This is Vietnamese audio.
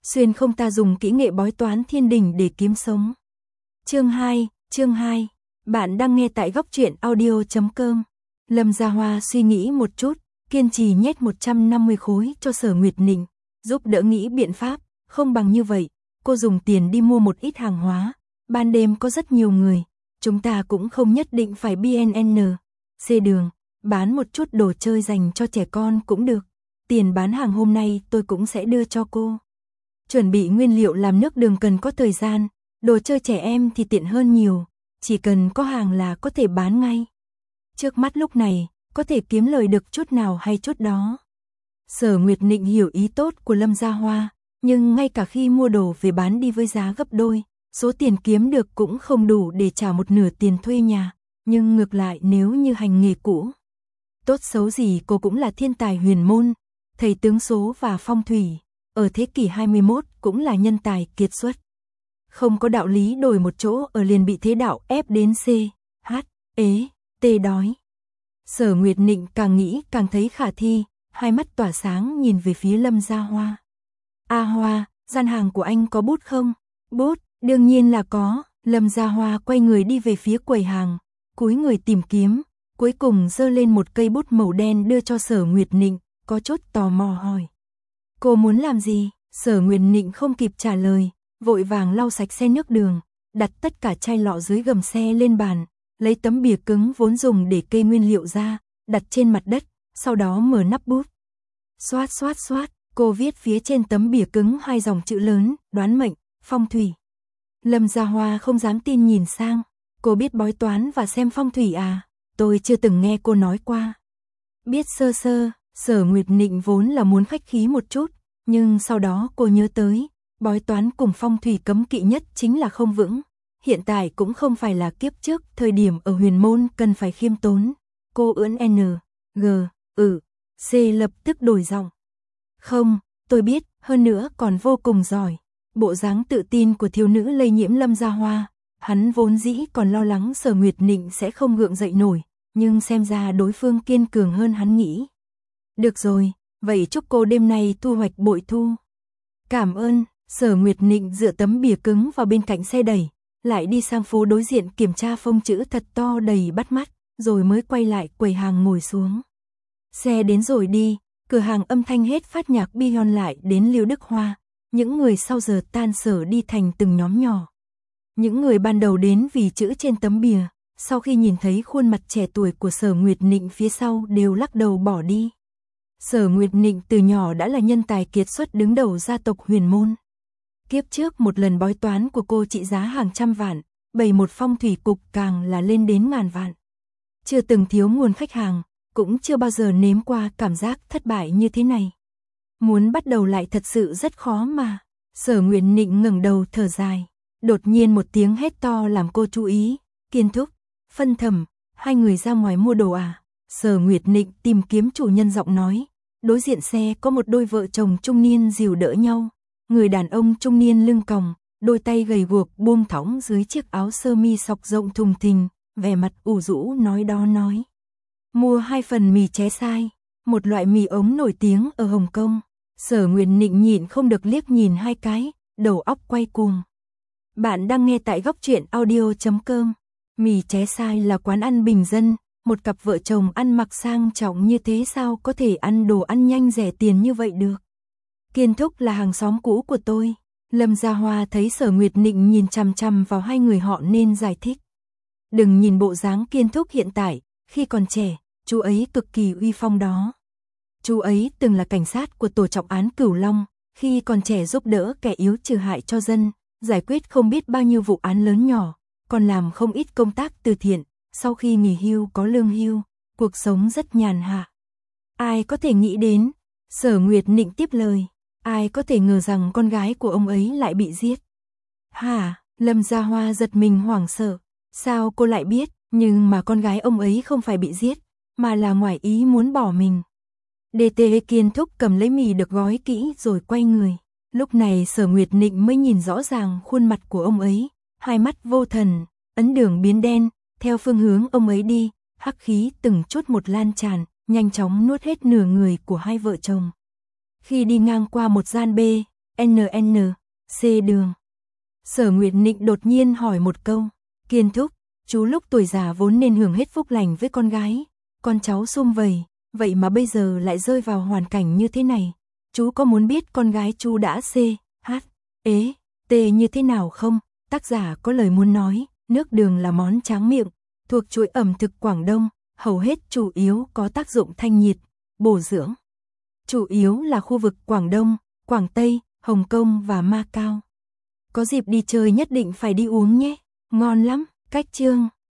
xuyên không ta dùng kỹ nghệ bói toán thiên đình để kiếm sống. Chương 2, bạn đang nghe tại góc truyện audio.com. Lâm Gia Hoa suy nghĩ một chút, kiên trì nhét 150 khối cho Sở Nguyệt Nịnh, giúp đỡ nghĩ biện pháp, không bằng như vậy, cô dùng tiền đi mua một ít hàng hóa, ban đêm có rất nhiều người, chúng ta cũng không nhất định phải BNN, C đường, bán một chút đồ chơi dành cho trẻ con cũng được, tiền bán hàng hôm nay tôi cũng sẽ đưa cho cô. Chuẩn bị nguyên liệu làm nước đường cần có thời gian, đồ chơi trẻ em thì tiện hơn nhiều, chỉ cần có hàng là có thể bán ngay. Trước mắt lúc này, có thể kiếm lời được chút nào hay chút đó. Sở Nguyệt Nịnh hiểu ý tốt của Lâm Gia Hoa, nhưng ngay cả khi mua đồ về bán đi với giá gấp đôi, số tiền kiếm được cũng không đủ để trả một nửa tiền thuê nhà, nhưng ngược lại nếu như hành nghề cũ. Tốt xấu gì cô cũng là thiên tài huyền môn, thầy tướng số và phong thủy, ở thế kỷ 21 cũng là nhân tài kiệt xuất. Không có đạo lý đổi một chỗ ở liền bị thế đạo ép đến C, H, ế, T đói. Sở Nguyệt Nịnh càng nghĩ càng thấy khả thi, hai mắt tỏa sáng nhìn về phía Lâm Gia Hoa. A Hoa, gian hàng của anh có bút không? Bút, đương nhiên là có. Lâm Gia Hoa quay người đi về phía quầy hàng, cúi người tìm kiếm, cuối cùng giơ lên một cây bút màu đen đưa cho Sở Nguyệt Nịnh, có chút tò mò hỏi. Cô muốn làm gì? Sở Nguyệt Nịnh không kịp trả lời, vội vàng lau sạch xe nước đường, đặt tất cả chai lọ dưới gầm xe lên bàn, lấy tấm bìa cứng vốn dùng để kê nguyên liệu ra, đặt trên mặt đất, sau đó mở nắp bút. Xoát xoát xoát, cô viết phía trên tấm bìa cứng hai dòng chữ lớn, đoán mệnh, phong thủy. Lâm Gia Hoa không dám tin nhìn sang, cô biết bói toán và xem phong thủy à? Tôi chưa từng nghe cô nói qua. Biết sơ sơ, Sở Nguyệt Nịnh vốn là muốn khách khí một chút, nhưng sau đó cô nhớ tới, bói toán cùng phong thủy cấm kỵ nhất chính là không vững. Hiện tại cũng không phải là kiếp trước, thời điểm ở huyền môn cần phải khiêm tốn. Cô ưỡn N, G, C lập tức đổi giọng. Không, tôi biết, hơn nữa còn vô cùng giỏi. Bộ dáng tự tin của thiếu nữ lây nhiễm Lâm Gia Hoa. Hắn vốn dĩ còn lo lắng Sở Nguyệt Nịnh sẽ không gượng dậy nổi, nhưng xem ra đối phương kiên cường hơn hắn nghĩ. Được rồi, vậy chúc cô đêm nay thu hoạch bội thu. Cảm ơn. Sở Nguyệt Nịnh dựa tấm bìa cứng vào bên cạnh xe đẩy, lại đi sang phố đối diện kiểm tra phông chữ thật to đầy bắt mắt, rồi mới quay lại quầy hàng ngồi xuống. Xe đến rồi đi, cửa hàng âm thanh hết phát nhạc Bihon lại đến Liêu Đức Hoa, những người sau giờ tan sở đi thành từng nhóm nhỏ. Những người ban đầu đến vì chữ trên tấm bìa, sau khi nhìn thấy khuôn mặt trẻ tuổi của Sở Nguyệt Nịnh phía sau đều lắc đầu bỏ đi. Sở Nguyệt Nịnh từ nhỏ đã là nhân tài kiệt xuất đứng đầu gia tộc huyền môn. Kiếp trước một lần bói toán của cô trị giá hàng trăm vạn, bày một phong thủy cục càng là lên đến ngàn vạn. Chưa từng thiếu nguồn khách hàng, cũng chưa bao giờ nếm qua cảm giác thất bại như thế này. Muốn bắt đầu lại thật sự rất khó mà. Sở Nguyệt Nịnh ngẩng đầu thở dài, đột nhiên một tiếng hét to làm cô chú ý. Kiên Thúc, Phân Thẩm, hai người ra ngoài mua đồ à? Sở Nguyệt Nịnh tìm kiếm chủ nhân giọng nói. Đối diện xe có một đôi vợ chồng trung niên dìu đỡ nhau. Người đàn ông trung niên lưng còng, đôi tay gầy guộc buông thõng dưới chiếc áo sơ mi sọc rộng thùng thình, vẻ mặt ủ rũ nói đó nói. Mua 2 phần mì ché sai, một loại mì ống nổi tiếng ở Hồng Kông. Sở Nguyệt Nịnh nhịn không được liếc nhìn hai cái, đầu óc quay cuồng. Bạn đang nghe tại góc truyện audio.com. Mì ché sai là quán ăn bình dân, một cặp vợ chồng ăn mặc sang trọng như thế sao có thể ăn đồ ăn nhanh rẻ tiền như vậy được. Kiên Thúc là hàng xóm cũ của tôi. Lâm Gia Hoa thấy Sở Nguyệt Nịnh nhìn chằm chằm vào hai người họ nên giải thích. Đừng nhìn bộ dáng Kiên Thúc hiện tại, khi còn trẻ, chú ấy cực kỳ uy phong đó. Chú ấy từng là cảnh sát của tổ trọng án Cửu Long, khi còn trẻ giúp đỡ kẻ yếu trừ hại cho dân, giải quyết không biết bao nhiêu vụ án lớn nhỏ, còn làm không ít công tác từ thiện, sau khi nghỉ hưu có lương hưu, cuộc sống rất nhàn hạ. Ai có thể nghĩ đến, Sở Nguyệt Nịnh tiếp lời. Ai có thể ngờ rằng con gái của ông ấy lại bị giết. Hả? Lâm Gia Hoa giật mình hoảng sợ. Sao cô lại biết? Nhưng mà con gái ông ấy không phải bị giết, mà là ngoài ý muốn bỏ mình. DT Kiên Thúc cầm lấy mì được gói kỹ rồi quay người. Lúc này Sở Nguyệt Nịnh mới nhìn rõ ràng khuôn mặt của ông ấy. Hai mắt vô thần, ấn đường biến đen, theo phương hướng ông ấy đi, hắc khí từng chút một lan tràn, nhanh chóng nuốt hết nửa người của hai vợ chồng. Khi đi ngang qua một gian bê, C đường. Sở Nguyệt Nịnh đột nhiên hỏi một câu. Kiên thúc, chú lúc tuổi già vốn nên hưởng hết phúc lành với con gái. Con cháu sum vầy, vậy mà bây giờ lại rơi vào hoàn cảnh như thế này. Chú có muốn biết con gái chú đã T như thế nào không? Tác giả có lời muốn nói, nước đường là món tráng miệng, thuộc chuỗi ẩm thực Quảng Đông, hầu hết chủ yếu có tác dụng thanh nhiệt, bổ dưỡng. Chủ yếu là khu vực Quảng Đông, Quảng Tây, Hồng Kông và Macau. Có dịp đi chơi nhất định phải đi uống nhé, ngon lắm. Cách chương